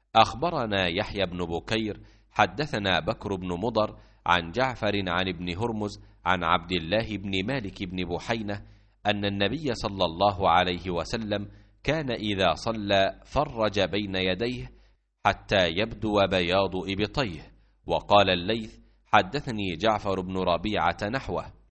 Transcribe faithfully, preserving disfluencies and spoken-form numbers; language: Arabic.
أخبرنا يحيى بن بكير حدثنا بكر بن مضر عن جعفر عن ابن هرمز عن عبد الله بن مالك بن بحينة أن النبي صلى الله عليه وسلم كان إذا صلى فرج بين يديه حتى يبدو بياض إبطيه. وقال الليث حدثني جعفر بن ربيعة نحوه.